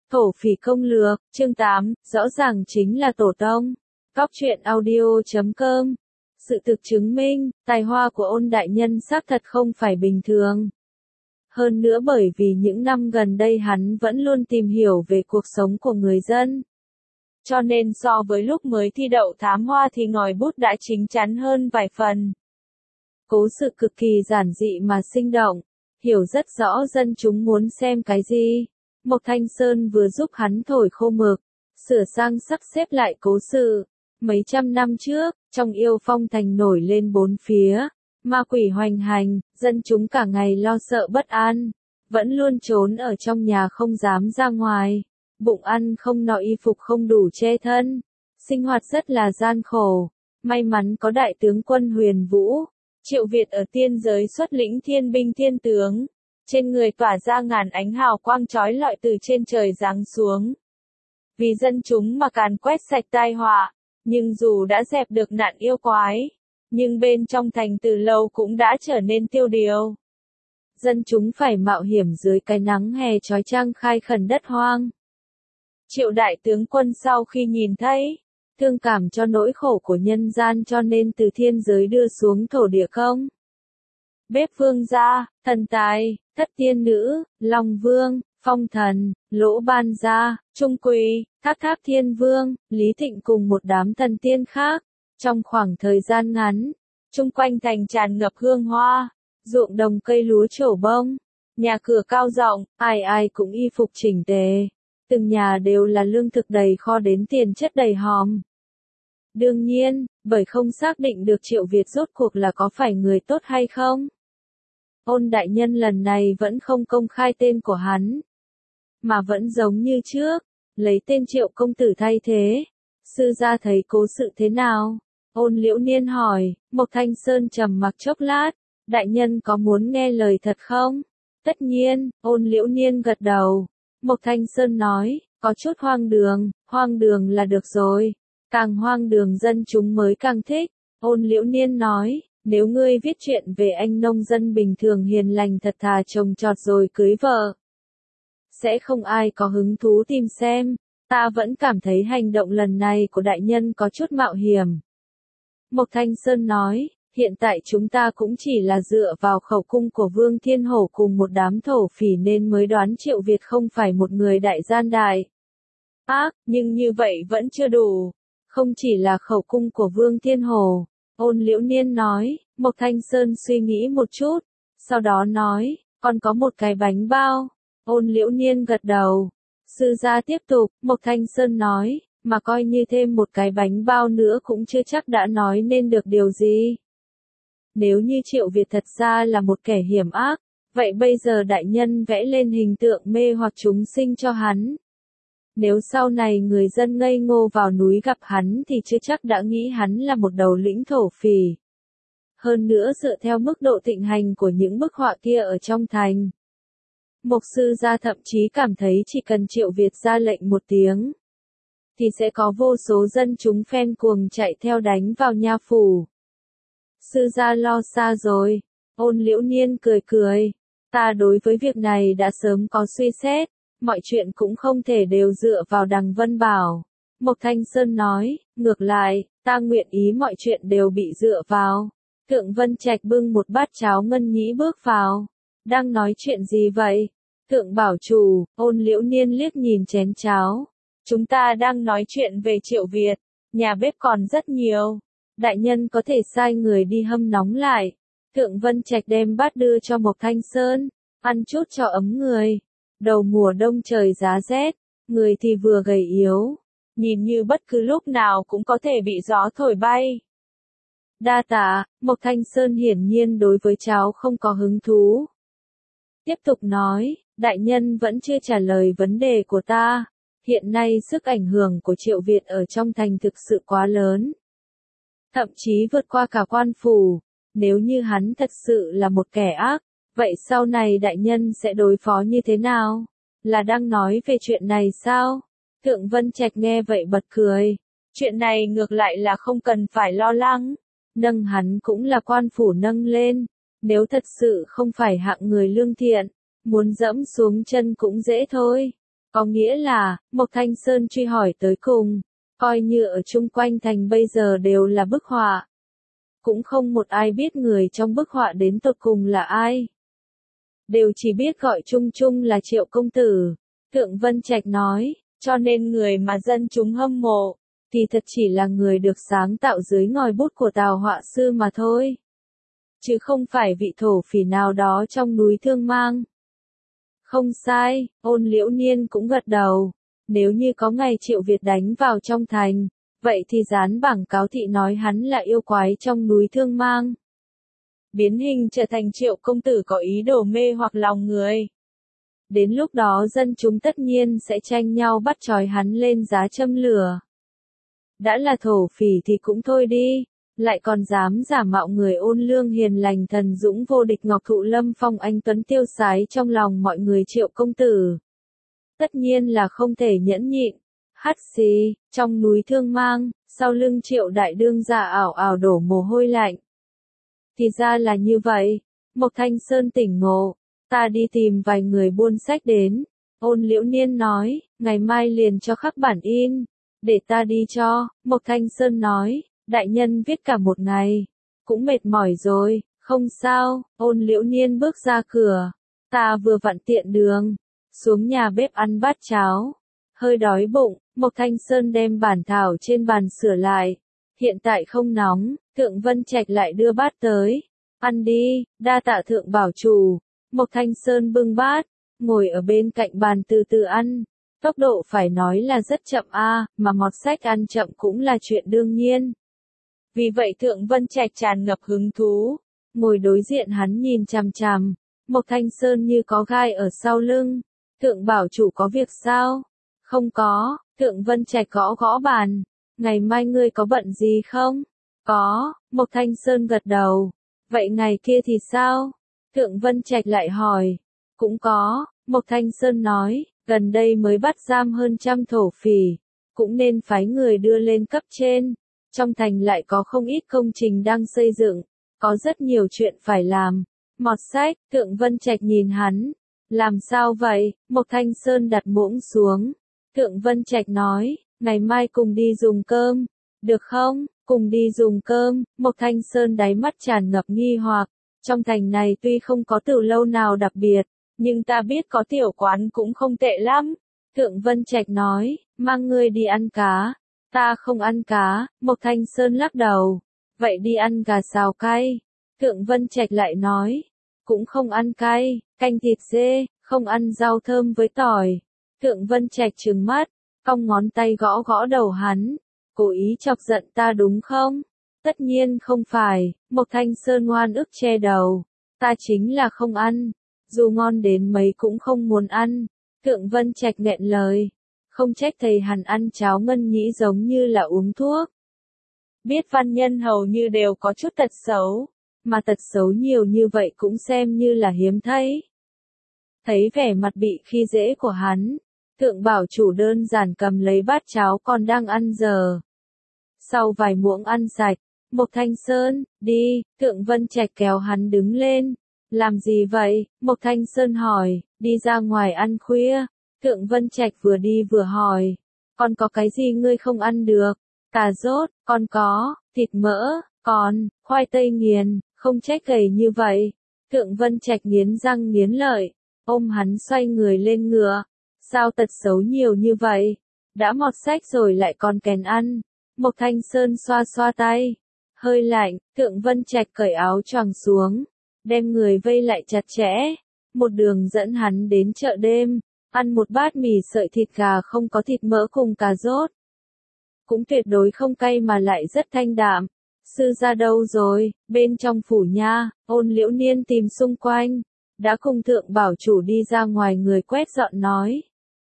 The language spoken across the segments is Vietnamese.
Thổ phỉ công lược, chương 8, rõ ràng chính là tổ tông. Cóc truyện audio.com. Sự thực chứng minh, tài hoa của Ôn đại nhân xác thật không phải bình thường. Hơn nữa bởi vì những năm gần đây hắn vẫn luôn tìm hiểu về cuộc sống của người dân. Cho nên so với lúc mới thi đậu thám hoa thì ngòi bút đã chín chắn hơn vài phần. Cố sự cực kỳ giản dị mà sinh động, hiểu rất rõ dân chúng muốn xem cái gì. Mộc Thanh Sơn vừa giúp hắn thổi khô mực, sửa sang sắp xếp lại cố sự. Mấy trăm năm trước, trong Yêu Phong thành nổi lên bốn phía, ma quỷ hoành hành, dân chúng cả ngày lo sợ bất an, vẫn luôn trốn ở trong nhà không dám ra ngoài, bụng ăn không no y phục không đủ che thân, sinh hoạt rất là gian khổ. May mắn có đại tướng quân Huyền Vũ, Triệu Việt ở tiên giới xuất lĩnh thiên binh thiên tướng, trên người tỏa ra ngàn ánh hào quang chói lọi từ trên trời giáng xuống. Vì dân chúng mà càn quét sạch tai họa, nhưng dù đã dẹp được nạn yêu quái, nhưng bên trong thành từ lâu cũng đã trở nên tiêu điều. Dân chúng phải mạo hiểm dưới cái nắng hè chói chang khai khẩn đất hoang. Triệu đại tướng quân sau khi nhìn thấy, thương cảm cho nỗi khổ của nhân gian cho nên từ thiên giới đưa xuống thổ địa không. Bếp vương gia, thần tài, thất tiên nữ, long vương, phong thần, lỗ ban gia, trung quỳ, thác thác thiên vương, lý thịnh cùng một đám thần tiên khác. Trong khoảng thời gian ngắn, chung quanh thành tràn ngập hương hoa, ruộng đồng cây lúa trổ bông, nhà cửa cao rộng, ai ai cũng y phục chỉnh tề. Từng nhà đều là lương thực đầy kho đến tiền chất đầy hòm. Đương nhiên, bởi không xác định được Triệu Việt rốt cuộc là có phải người tốt hay không. Ôn đại nhân lần này vẫn không công khai tên của hắn, mà vẫn giống như trước, lấy tên Triệu công tử thay thế. Sư gia thấy cố sự thế nào? Ôn Liễu Niên hỏi. Mộc Thanh Sơn trầm mặc chốc lát, đại nhân có muốn nghe lời thật không? Tất nhiên, Ôn Liễu Niên gật đầu. Mộc Thanh Sơn nói, có chút hoang đường là được rồi, càng hoang đường dân chúng mới càng thích. Ôn Liễu Niên nói, nếu ngươi viết chuyện về anh nông dân bình thường hiền lành thật thà trồng trọt rồi cưới vợ, sẽ không ai có hứng thú tìm xem. Ta vẫn cảm thấy hành động lần này của đại nhân có chút mạo hiểm. Mộc Thanh Sơn nói, hiện tại chúng ta cũng chỉ là dựa vào khẩu cung của Vương Thiên Hổ cùng một đám thổ phỉ nên mới đoán Triệu Việt không phải một người đại gian đại ác, nhưng như vậy vẫn chưa đủ. Không chỉ là khẩu cung của Vương Thiên Hổ, Ôn Liễu Niên nói. Mộc Thanh Sơn suy nghĩ một chút, sau đó nói, còn có một cái bánh bao. Ôn Liễu Niên gật đầu. Sư gia tiếp tục, Mộc Thanh Sơn nói, mà coi như thêm một cái bánh bao nữa cũng chưa chắc đã nói nên được điều gì. Nếu như Triệu Việt thật ra là một kẻ hiểm ác, vậy bây giờ đại nhân vẽ lên hình tượng mê hoặc chúng sinh cho hắn. Nếu sau này người dân ngây ngô vào núi gặp hắn thì chưa chắc đã nghĩ hắn là một đầu lĩnh thổ phỉ. Hơn nữa dựa theo mức độ thịnh hành của những bức họa kia ở trong thành, Mộc sư gia thậm chí cảm thấy chỉ cần Triệu Việt ra lệnh một tiếng, thì sẽ có vô số dân chúng phen cuồng chạy theo đánh vào nha phủ. Sư gia lo xa rồi. Ôn Liễu Niên cười cười. Ta đối với việc này đã sớm có suy xét, mọi chuyện cũng không thể đều dựa vào Đằng Vân Bảo. Mộc Thanh Sơn nói, ngược lại, ta nguyện ý mọi chuyện đều bị dựa vào. Thượng Vân Trạch bưng một bát cháo ngân nhĩ bước vào. Đang nói chuyện gì vậy? Thượng bảo chủ. Ôn Liễu Niên liếc nhìn chén cháo. Chúng ta đang nói chuyện về Triệu Việt, nhà bếp còn rất nhiều. Đại nhân có thể sai người đi hâm nóng lại. Thượng Vân Trạch đem bát đưa cho Mộc Thanh Sơn, ăn chút cho ấm người. Đầu mùa đông trời giá rét, người thì vừa gầy yếu, nhìn như bất cứ lúc nào cũng có thể bị gió thổi bay. Đa tạ. Mộc Thanh Sơn hiển nhiên đối với cháo không có hứng thú. Tiếp tục nói, đại nhân vẫn chưa trả lời vấn đề của ta. Hiện nay sức ảnh hưởng của Triệu Việt ở trong thành thực sự quá lớn. Thậm chí vượt qua cả quan phủ. Nếu như hắn thật sự là một kẻ ác, vậy sau này đại nhân sẽ đối phó như thế nào? Là đang nói về chuyện này sao? Thượng Vân Trạch nghe vậy bật cười. Chuyện này ngược lại là không cần phải lo lắng. Nâng hắn cũng là quan phủ nâng lên. Nếu thật sự không phải hạng người lương thiện, muốn dẫm xuống chân cũng dễ thôi. Có nghĩa là, Mộc Thanh Sơn truy hỏi tới cùng, coi như ở chung quanh thành bây giờ đều là bức họa. Cũng không một ai biết người trong bức họa đến tột cùng là ai. Đều chỉ biết gọi chung chung là Triệu công tử. Thượng Vân Trạch nói, cho nên người mà dân chúng hâm mộ, thì thật chỉ là người được sáng tạo dưới ngòi bút của Tào họa sư mà thôi. Chứ không phải vị thổ phỉ nào đó trong núi Thương Mang. Không sai, Ôn Liễu Niên cũng gật đầu. Nếu như có ngày Triệu Việt đánh vào trong thành, vậy thì dán bảng cáo thị nói hắn là yêu quái trong núi Thương Mang. Biến hình trở thành Triệu công tử có ý đồ mê hoặc lòng người. Đến lúc đó dân chúng tất nhiên sẽ tranh nhau bắt trói hắn lên giá châm lửa. Đã là thổ phỉ thì cũng thôi đi, lại còn dám giả mạo người ôn lương hiền lành thần dũng vô địch Ngọc Thụ Lâm Phong anh tuấn tiêu sái trong lòng mọi người Triệu công tử. Tất nhiên là không thể nhẫn nhịn. Hắt xì, trong núi Thương Mang, sau lưng Triệu đại đương gia ảo ảo đổ mồ hôi lạnh. Thì ra là như vậy, Mộc Thanh Sơn tỉnh ngộ, ta đi tìm vài người buôn sách đến. Ôn Liễu Niên nói, ngày mai liền cho khắc bản in, để ta đi cho. Mộc Thanh Sơn nói, đại nhân viết cả một ngày, cũng mệt mỏi rồi, không sao. Ôn Liễu Niên bước ra cửa, ta vừa vặn tiện đường, xuống nhà bếp ăn bát cháo. Hơi đói bụng, Mộc Thanh Sơn đem bản thảo trên bàn sửa lại. Hiện tại không nóng, Thượng Vân Trạch lại đưa bát tới. Ăn đi, đa tạ Thượng bảo chủ. Mộc Thanh Sơn bưng bát, ngồi ở bên cạnh bàn từ từ ăn. Tốc độ phải nói là rất chậm mà mọt sách ăn chậm cũng là chuyện đương nhiên. Vì vậy Thượng Vân Trạch tràn ngập hứng thú, ngồi đối diện hắn nhìn chằm chằm. Mộc Thanh Sơn như có gai ở sau lưng. Thượng bảo chủ có việc sao? Không có. Thượng Vân Trạch gõ gõ bàn. Ngày mai ngươi có bận gì không? Có. Mộc Thanh Sơn gật đầu. Vậy ngày kia thì sao? Thượng Vân Trạch lại hỏi. Cũng có. Mộc Thanh Sơn nói, gần đây mới bắt giam hơn 100 thổ phỉ, cũng nên phái người đưa lên cấp trên. Trong thành lại có không ít công trình đang xây dựng, có rất nhiều chuyện phải làm. Mọt sách, Thượng Vân Trạch nhìn hắn. Làm sao vậy? Mộc Thanh Sơn đặt muỗng xuống. Thượng Vân Trạch nói, ngày mai cùng đi dùng cơm, được không? Cùng đi dùng cơm. Mộc Thanh Sơn đáy mắt tràn ngập nghi hoặc. Trong thành này tuy không có từ lâu nào đặc biệt, nhưng ta biết có tiểu quán cũng không tệ lắm. Thượng Vân Trạch nói, mang ngươi đi ăn cá. Ta không ăn cá. Mộc Thanh Sơn lắc đầu. Vậy đi ăn gà xào cay. Thượng Vân Trạch lại nói, cũng không ăn cay, canh thịt dê, không ăn rau thơm với tỏi. Thượng Vân Trạch trừng mắt, cong ngón tay gõ gõ đầu hắn. Cố ý chọc giận ta đúng không? Tất nhiên không phải. Mộc Thanh Sơn ngoan ức che đầu. Ta chính là không ăn. Dù ngon đến mấy cũng không muốn ăn. Thượng Vân Trạch nghẹn lời. Không trách thầy hắn ăn cháo ngân nhĩ giống như là uống thuốc. Biết văn nhân hầu như đều có chút tật xấu. Mà tật xấu nhiều như vậy cũng xem như là hiếm thấy. Thấy vẻ mặt bị khi dễ của hắn. Thượng bảo chủ đơn giản cầm lấy bát cháo còn đang ăn giờ. Sau vài muỗng ăn sạch, Mộc Thanh Sơn, đi. Thượng Vân Trạch kéo hắn đứng lên. Làm gì vậy? Mộc Thanh Sơn hỏi. Đi ra ngoài ăn khuya. Thượng Vân Trạch vừa đi vừa hỏi. Còn có cái gì ngươi không ăn được? Cà rốt, còn có, thịt mỡ, còn, khoai tây nghiền, không trách gầy như vậy. Thượng Vân Trạch nghiến răng nghiến lợi, ôm hắn xoay người lên ngựa. Sao tật xấu nhiều như vậy? Đã mọt sách rồi lại còn kèn ăn. Mộc Thanh Sơn xoa xoa tay. Hơi lạnh, Thượng Vân Trạch cởi áo choàng xuống, đem người vây lại chặt chẽ. Một đường dẫn hắn đến chợ đêm, ăn một bát mì sợi thịt gà không có thịt mỡ cùng cà rốt. Cũng tuyệt đối không cay mà lại rất thanh đạm. Sư gia đâu rồi? Bên trong phủ nha. Ôn Liễu Niên tìm xung quanh. Đã cùng Thượng bảo chủ đi ra ngoài người quét dọn nói.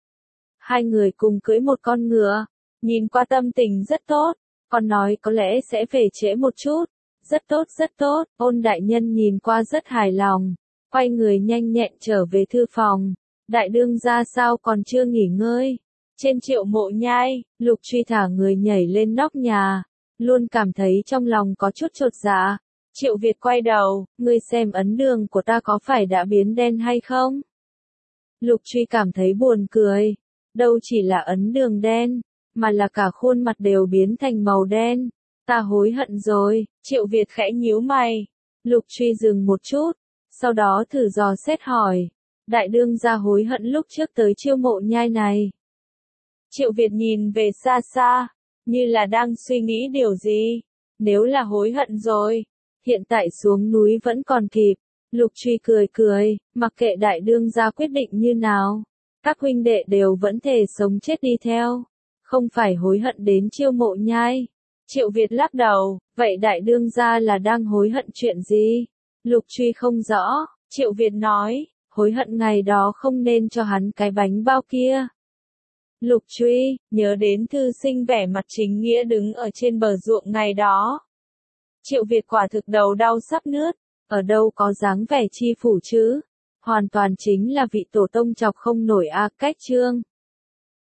Hai người cùng cưỡi một con ngựa. Nhìn qua tâm tình rất tốt. Còn nói có lẽ sẽ về trễ một chút. Rất tốt rất tốt. Ôn đại nhân nhìn qua rất hài lòng. Quay người nhanh nhẹn trở về thư phòng. Đại đương gia sao còn chưa nghỉ ngơi? Trên Triệu Mộ Nhai, Lục Truy thả người nhảy lên nóc nhà. Luôn cảm thấy trong lòng có chút chột dạ. Triệu Việt quay đầu, ngươi xem ấn đường của ta có phải đã biến đen hay không? Lục Truy cảm thấy buồn cười. đâu chỉ là ấn đường đen, mà là cả khuôn mặt đều biến thành màu đen. Ta hối hận rồi, Triệu Việt khẽ nhíu mày. Lục Truy dừng một chút, sau đó thử dò xét hỏi. Đại đương gia hối hận lúc trước tới Chiêu Mộ Nhai này. Triệu Việt nhìn về xa xa, như là đang suy nghĩ điều gì. Nếu là hối hận rồi, hiện tại xuống núi vẫn còn kịp. Lục Truy cười cười, mặc kệ đại đương gia quyết định như nào, các huynh đệ đều vẫn thề sống chết đi theo, không phải hối hận đến Chiêu Mộ Nhai. Triệu Việt lắc đầu, vậy đại đương gia là đang hối hận chuyện gì? Lục Truy không rõ, Triệu Việt nói, hối hận ngày đó không nên cho hắn cái bánh bao kia. Lục Truy, nhớ đến thư sinh vẻ mặt chính nghĩa đứng ở trên bờ ruộng ngày đó. Triệu Việt quả thực đầu đau sắp nứt, ở đâu có dáng vẻ chi phủ chứ? Hoàn toàn chính là vị tổ tông chọc không nổi a cách chương.